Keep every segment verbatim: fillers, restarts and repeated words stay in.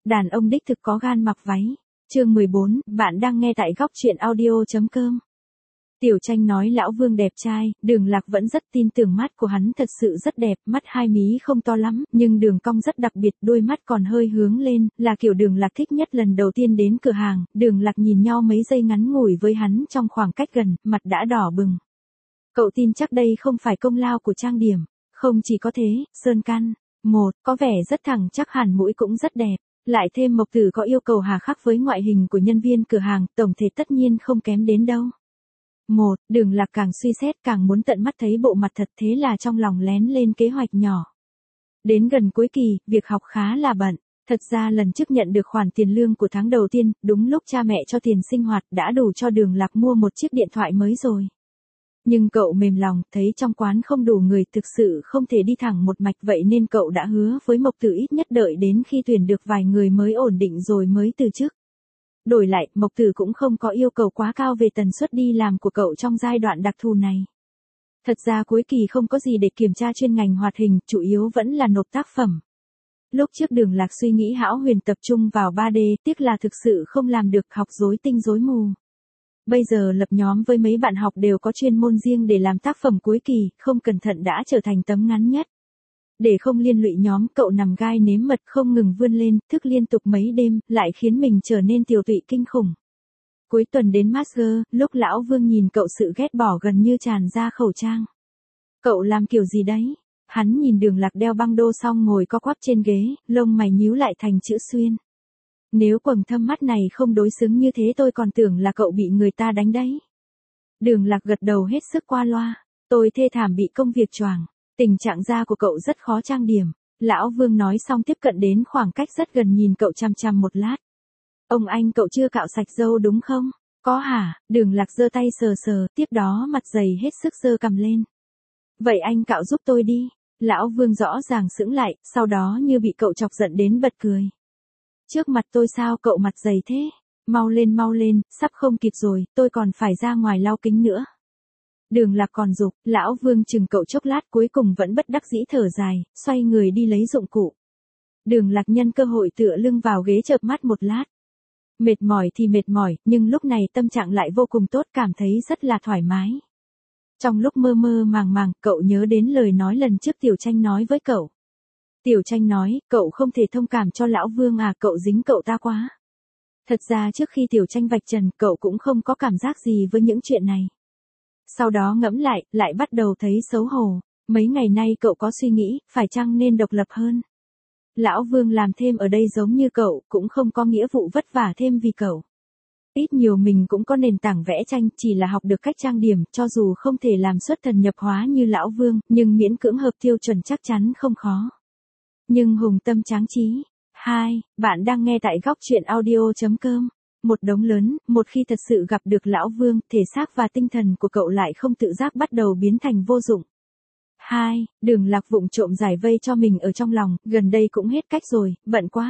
Đàn ông đích thực có gan mặc váy. Chương mười bốn, bạn đang nghe tại góc truyện audio.com. Tiểu Tranh nói lão Vương đẹp trai, Đường Lạc vẫn rất tin tưởng mắt của hắn thật sự rất đẹp, mắt hai mí không to lắm, nhưng đường cong rất đặc biệt, đôi mắt còn hơi hướng lên, là kiểu Đường Lạc thích nhất lần đầu tiên đến cửa hàng. Đường Lạc nhìn nhau mấy giây ngắn ngủi với hắn trong khoảng cách gần, mặt đã đỏ bừng. Cậu tin chắc đây không phải công lao của trang điểm, không chỉ có thế, sơn căn, một, có vẻ rất thẳng chắc hẳn mũi cũng rất đẹp. Lại thêm Mộc Tử có yêu cầu hà khắc với ngoại hình của nhân viên cửa hàng, tổng thể tất nhiên không kém đến đâu. Một, Đường Lạc càng suy xét càng muốn tận mắt thấy bộ mặt thật, thế là trong lòng lén lên kế hoạch nhỏ. Đến gần cuối kỳ, việc học khá là bận. Thật ra lần trước nhận được khoản tiền lương của tháng đầu tiên, đúng lúc cha mẹ cho tiền sinh hoạt đã đủ cho Đường Lạc mua một chiếc điện thoại mới rồi. Nhưng cậu mềm lòng, thấy trong quán không đủ người, thực sự không thể đi thẳng một mạch, vậy nên cậu đã hứa với Mộc Tử ít nhất đợi đến khi tuyển được vài người mới ổn định rồi mới từ chức. Đổi lại, Mộc Tử cũng không có yêu cầu quá cao về tần suất đi làm của cậu trong giai đoạn đặc thù này. Thật ra cuối kỳ không có gì để kiểm tra chuyên ngành hoạt hình, chủ yếu vẫn là nộp tác phẩm. Lúc trước Đường Lạc suy nghĩ hão huyền tập trung vào ba D, tiếc là thực sự không làm được, học rối tinh rối mù. Bây giờ lập nhóm với mấy bạn học đều có chuyên môn riêng để làm tác phẩm cuối kỳ, không cẩn thận đã trở thành tấm ngắn nhất. Để không liên lụy nhóm, cậu nằm gai nếm mật không ngừng vươn lên, thức liên tục mấy đêm, lại khiến mình trở nên tiều tụy kinh khủng. Cuối tuần đến Master, lúc lão Vương nhìn cậu sự ghét bỏ gần như tràn ra khẩu trang. Cậu làm kiểu gì đấy? Hắn nhìn Đường Lạc đeo băng đô xong ngồi co quắp trên ghế, lông mày nhíu lại thành chữ xuyên. Nếu quầng thâm mắt này không đối xứng như thế tôi còn tưởng là cậu bị người ta đánh đấy. Đường Lạc gật đầu hết sức qua loa. Tôi thê thảm bị công việc choàng. Tình trạng da của cậu rất khó trang điểm. Lão Vương nói xong tiếp cận đến khoảng cách rất gần nhìn cậu chằm chằm một lát. Ông anh cậu chưa cạo sạch râu đúng không? Có hả? Đường Lạc giơ tay sờ sờ, tiếp đó mặt dày hết sức giơ cằm lên. Vậy anh cạo giúp tôi đi. Lão Vương rõ ràng sững lại, sau đó như bị cậu chọc giận đến bật cười. Trước mặt tôi sao cậu mặt dày thế? Mau lên mau lên, sắp không kịp rồi, tôi còn phải ra ngoài lau kính nữa. Đường Lạc còn giục, lão Vương chừng cậu chốc lát cuối cùng vẫn bất đắc dĩ thở dài, xoay người đi lấy dụng cụ. Đường Lạc nhân cơ hội tựa lưng vào ghế chợp mắt một lát. Mệt mỏi thì mệt mỏi, nhưng lúc này tâm trạng lại vô cùng tốt, cảm thấy rất là thoải mái. Trong lúc mơ mơ màng màng, cậu nhớ đến lời nói lần trước Tiểu Tranh nói với cậu. Tiểu Tranh nói, cậu không thể thông cảm cho lão Vương à, cậu dính cậu ta quá. Thật ra trước khi Tiểu Tranh vạch trần, cậu cũng không có cảm giác gì với những chuyện này. Sau đó ngẫm lại, lại bắt đầu thấy xấu hổ. Mấy ngày nay cậu có suy nghĩ, phải chăng nên độc lập hơn. Lão Vương làm thêm ở đây giống như cậu, cũng không có nghĩa vụ vất vả thêm vì cậu. Ít nhiều mình cũng có nền tảng vẽ tranh, chỉ là học được cách trang điểm, cho dù không thể làm xuất thần nhập hóa như lão Vương, nhưng miễn cưỡng hợp tiêu chuẩn chắc chắn không khó. Nhưng hùng tâm tráng trí. Hai, bạn đang nghe tại góc truyện audio.com. Một đống lớn, một khi thật sự gặp được lão Vương, thể xác và tinh thần của cậu lại không tự giác bắt đầu biến thành vô dụng. Hai, Đường Lạc vụng trộm giải vây cho mình ở trong lòng, gần đây cũng hết cách rồi, bận quá.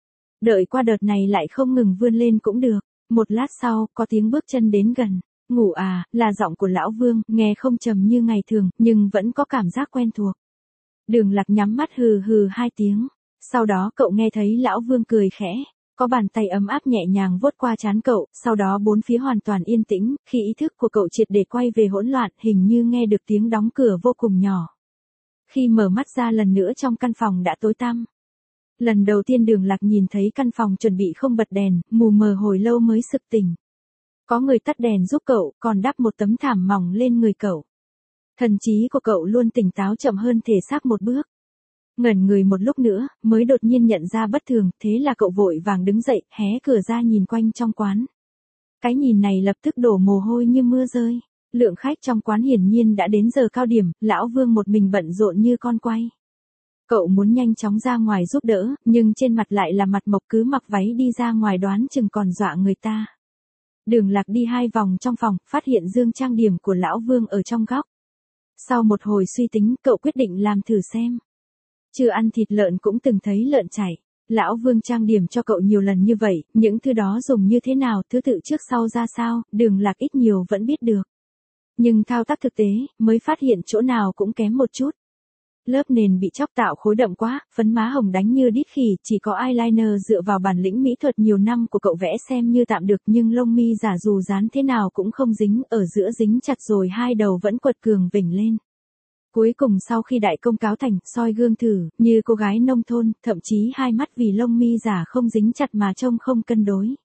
Đợi qua đợt này lại không ngừng vươn lên cũng được. Một lát sau, có tiếng bước chân đến gần. Ngủ à, là giọng của lão Vương, nghe không trầm như ngày thường, nhưng vẫn có cảm giác quen thuộc. Đường Lạc nhắm mắt hừ hừ hai tiếng. Sau đó cậu nghe thấy lão Vương cười khẽ. Có bàn tay ấm áp nhẹ nhàng vuốt qua trán cậu, sau đó bốn phía hoàn toàn yên tĩnh, khi ý thức của cậu triệt để quay về hỗn loạn, hình như nghe được tiếng đóng cửa vô cùng nhỏ. Khi mở mắt ra lần nữa trong căn phòng đã tối tăm. Lần đầu tiên Đường Lạc nhìn thấy căn phòng chuẩn bị không bật đèn, mù mờ hồi lâu mới sực tỉnh. Có người tắt đèn giúp cậu, còn đắp một tấm thảm mỏng lên người cậu. Thần trí của cậu luôn tỉnh táo chậm hơn thể xác một bước. Ngẩn người một lúc nữa, mới đột nhiên nhận ra bất thường, thế là cậu vội vàng đứng dậy, hé cửa ra nhìn quanh trong quán. Cái nhìn này lập tức đổ mồ hôi như mưa rơi. Lượng khách trong quán hiển nhiên đã đến giờ cao điểm, lão Vương một mình bận rộn như con quay. Cậu muốn nhanh chóng ra ngoài giúp đỡ, nhưng trên mặt lại là mặt Mộc cứ mặc váy đi ra ngoài đoán chừng còn dọa người ta. Đường Lạc đi hai vòng trong phòng, phát hiện dương trang điểm của lão Vương ở trong góc. Sau một hồi suy tính, cậu quyết định làm thử xem. Chưa ăn thịt lợn cũng từng thấy lợn chảy. Lão Vương trang điểm cho cậu nhiều lần như vậy, những thứ đó dùng như thế nào, thứ tự trước sau ra sao, Đường Lạc ít nhiều vẫn biết được. Nhưng thao tác thực tế, mới phát hiện chỗ nào cũng kém một chút. Lớp nền bị chóc tạo khối đậm quá, phấn má hồng đánh như đít khỉ, chỉ có eyeliner dựa vào bản lĩnh mỹ thuật nhiều năm của cậu vẽ xem như tạm được, nhưng lông mi giả dù dán thế nào cũng không dính, ở giữa dính chặt rồi hai đầu vẫn quật cường vểnh lên. Cuối cùng sau khi đại công cáo thành, soi gương thử, như cô gái nông thôn, thậm chí hai mắt vì lông mi giả không dính chặt mà trông không cân đối.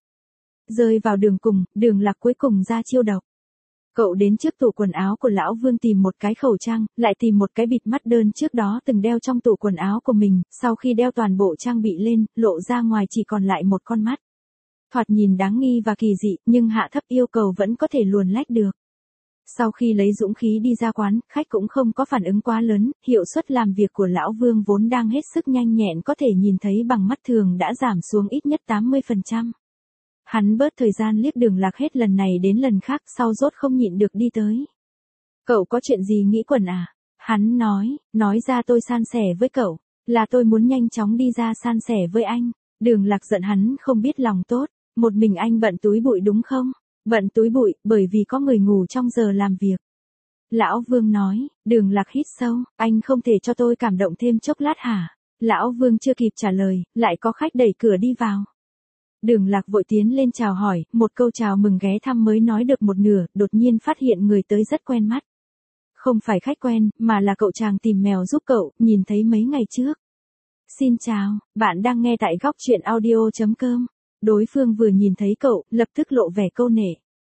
Rơi vào đường cùng, Đường Lạc cuối cùng ra chiêu độc. Cậu đến trước tủ quần áo của lão Vương tìm một cái khẩu trang, lại tìm một cái bịt mắt đơn trước đó từng đeo trong tủ quần áo của mình, sau khi đeo toàn bộ trang bị lên, lộ ra ngoài chỉ còn lại một con mắt. Thoạt nhìn đáng nghi và kỳ dị, nhưng hạ thấp yêu cầu vẫn có thể luồn lách được. Sau khi lấy dũng khí đi ra quán, khách cũng không có phản ứng quá lớn, hiệu suất làm việc của lão Vương vốn đang hết sức nhanh nhẹn có thể nhìn thấy bằng mắt thường đã giảm xuống ít nhất tám mươi phần trăm. Hắn bớt thời gian liếc Đường Lạc hết lần này đến lần khác, sau rốt không nhịn được đi tới. Cậu có chuyện gì nghĩ quẩn à? Hắn nói, nói ra tôi san sẻ với cậu, là tôi muốn nhanh chóng đi ra san sẻ với anh. Đường Lạc giận hắn không biết lòng tốt, một mình anh bận túi bụi đúng không? Bận túi bụi, bởi vì có người ngủ trong giờ làm việc. Lão Vương nói, Đường Lạc hít sâu, anh không thể cho tôi cảm động thêm chốc lát hả? Lão Vương chưa kịp trả lời, lại có khách đẩy cửa đi vào. Đường Lạc vội tiến lên chào hỏi, một câu chào mừng ghé thăm mới nói được một nửa, đột nhiên phát hiện người tới rất quen mắt. Không phải khách quen, mà là cậu chàng tìm mèo giúp cậu, nhìn thấy mấy ngày trước. Xin chào, bạn đang nghe tại góc truyện audio chấm com. Đối phương vừa nhìn thấy cậu, lập tức lộ vẻ câu nể.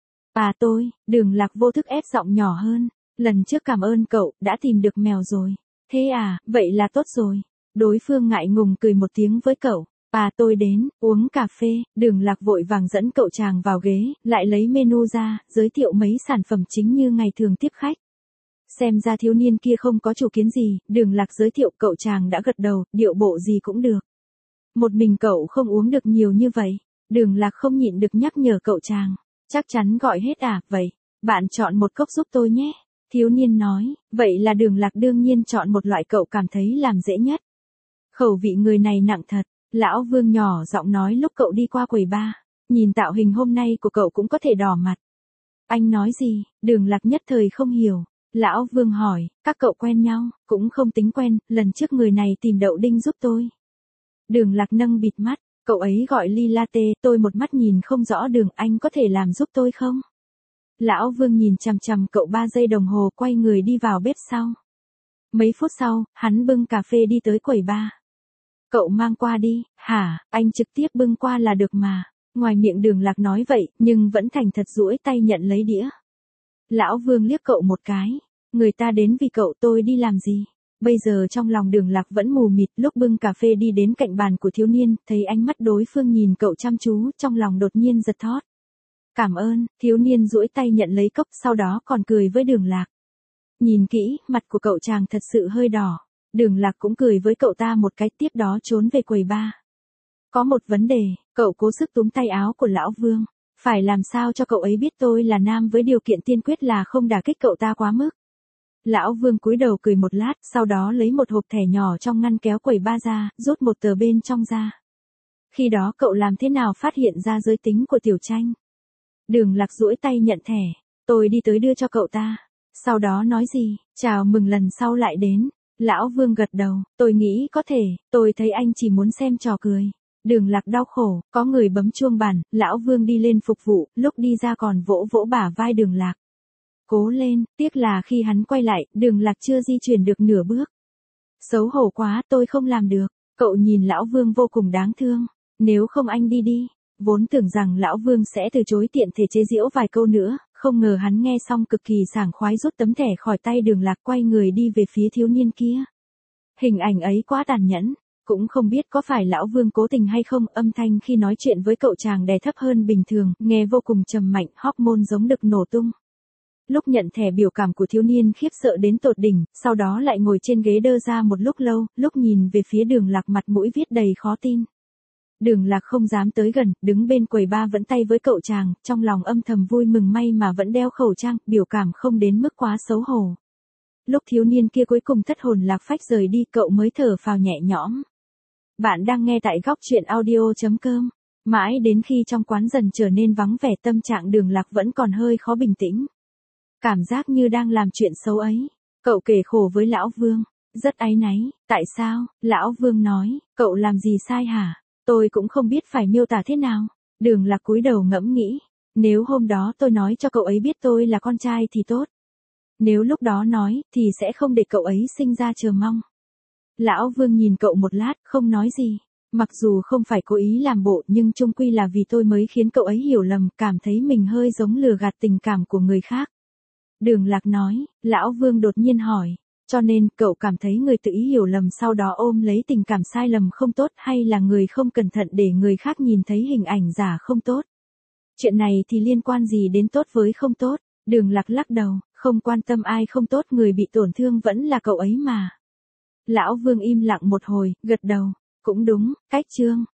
À tôi, Đường Lạc vô thức ép giọng nhỏ hơn, lần trước cảm ơn cậu, đã tìm được mèo rồi. Thế à, vậy là tốt rồi. Đối phương ngại ngùng cười một tiếng với cậu. À tôi đến, uống cà phê. Đường Lạc vội vàng dẫn cậu chàng vào ghế, lại lấy menu ra, giới thiệu mấy sản phẩm chính như ngày thường tiếp khách. Xem ra thiếu niên kia không có chủ kiến gì, Đường Lạc giới thiệu cậu chàng đã gật đầu, điệu bộ gì cũng được. Một mình cậu không uống được nhiều như vậy. Đường Lạc không nhịn được nhắc nhở cậu chàng. Chắc chắn gọi hết à, vậy, bạn chọn một cốc giúp tôi nhé. Thiếu niên nói, vậy là Đường Lạc đương nhiên chọn một loại cậu cảm thấy làm dễ nhất. Khẩu vị người này nặng thật. Lão Vương nhỏ giọng nói lúc cậu đi qua quầy bar, nhìn tạo hình hôm nay của cậu cũng có thể đỏ mặt. Anh nói gì? Đường Lạc nhất thời không hiểu. Lão Vương hỏi, các cậu quen nhau? Cũng không tính quen, lần trước người này tìm đậu đinh giúp tôi. Đường Lạc nâng bịt mắt, cậu ấy gọi ly latte, tôi một mắt nhìn không rõ đường, anh có thể làm giúp tôi không? Lão Vương nhìn chằm chằm cậu ba giây đồng hồ, quay người đi vào bếp sau. Mấy phút sau, hắn bưng cà phê đi tới quầy bar. Cậu mang qua đi, hả, anh trực tiếp bưng qua là được mà. Ngoài miệng Đường Lạc nói vậy, nhưng vẫn thành thật duỗi tay nhận lấy đĩa. Lão Vương liếc cậu một cái, người ta đến vì cậu, tôi đi làm gì? Bây giờ trong lòng Đường Lạc vẫn mù mịt, lúc bưng cà phê đi đến cạnh bàn của thiếu niên, thấy ánh mắt đối phương nhìn cậu chăm chú, trong lòng đột nhiên giật thót. Cảm ơn, thiếu niên duỗi tay nhận lấy cốc, sau đó còn cười với Đường Lạc. Nhìn kỹ, mặt của cậu chàng thật sự hơi đỏ. Đường Lạc cũng cười với cậu ta một cái, tiếp đó trốn về quầy bar. Có một vấn đề, cậu cố sức túm tay áo của Lão Vương. Phải làm sao cho cậu ấy biết tôi là nam với điều kiện tiên quyết là không đả kích cậu ta quá mức. Lão Vương cúi đầu cười một lát, sau đó lấy một hộp thẻ nhỏ trong ngăn kéo quầy bar ra, rút một tờ bên trong ra. Khi đó cậu làm thế nào phát hiện ra giới tính của Tiểu Tranh? Đường Lạc duỗi tay nhận thẻ, tôi đi tới đưa cho cậu ta. Sau đó nói gì, chào mừng lần sau lại đến. Lão Vương gật đầu, tôi nghĩ có thể, tôi thấy anh chỉ muốn xem trò cười. Đường Lạc đau khổ, có người bấm chuông bàn, Lão Vương đi lên phục vụ, lúc đi ra còn vỗ vỗ bả vai Đường Lạc. Cố lên, tiếc là khi hắn quay lại, Đường Lạc chưa di chuyển được nửa bước. Xấu hổ quá, tôi không làm được. Cậu nhìn Lão Vương vô cùng đáng thương. Nếu không anh đi đi. Vốn tưởng rằng Lão Vương sẽ từ chối, tiện thể chế giễu vài câu nữa, không ngờ hắn nghe xong cực kỳ sảng khoái rút tấm thẻ khỏi tay Đường Lạc, quay người đi về phía thiếu niên kia. Hình ảnh ấy quá tàn nhẫn, cũng không biết có phải Lão Vương cố tình hay không, âm thanh khi nói chuyện với cậu chàng đè thấp hơn bình thường, nghe vô cùng trầm mạnh, hormone giống được nổ tung. Lúc nhận thẻ biểu cảm của thiếu niên khiếp sợ đến tột đỉnh, sau đó lại ngồi trên ghế đơ ra một lúc lâu, lúc nhìn về phía Đường Lạc mặt mũi viết đầy khó tin. Đường Lạc không dám tới gần, đứng bên quầy bar vẫn tay với cậu chàng, trong lòng âm thầm vui mừng may mà vẫn đeo khẩu trang, biểu cảm không đến mức quá xấu hổ. Lúc thiếu niên kia cuối cùng thất hồn lạc phách rời đi, cậu mới thở phào nhẹ nhõm. Bạn đang nghe tại góc truyện audio chấm com. Mãi đến khi trong quán dần trở nên vắng vẻ, tâm trạng Đường Lạc vẫn còn hơi khó bình tĩnh. Cảm giác như đang làm chuyện xấu ấy. Cậu kể khổ với Lão Vương. rất áy náy. Tại sao? Lão Vương nói, cậu làm gì sai hả? Tôi cũng không biết phải miêu tả thế nào. Đường Lạc cúi đầu ngẫm nghĩ. Nếu hôm đó tôi nói cho cậu ấy biết tôi là con trai thì tốt. Nếu lúc đó nói, thì sẽ không để cậu ấy sinh ra chờ mong. Lão Vương nhìn cậu một lát, không nói gì. Mặc dù không phải cố ý làm bộ nhưng chung quy là vì tôi mới khiến cậu ấy hiểu lầm, cảm thấy mình hơi giống lừa gạt tình cảm của người khác. Đường Lạc nói, Lão Vương đột nhiên hỏi, cho nên cậu cảm thấy người tự ý hiểu lầm sau đó ôm lấy tình cảm sai lầm không tốt hay là người không cẩn thận để người khác nhìn thấy hình ảnh giả không tốt? Chuyện này thì liên quan gì đến tốt với không tốt? Đường Lạc lắc đầu, không quan tâm ai không tốt, người bị tổn thương vẫn là cậu ấy mà. Lão Vương im lặng một hồi, gật đầu, cũng đúng, cách chương.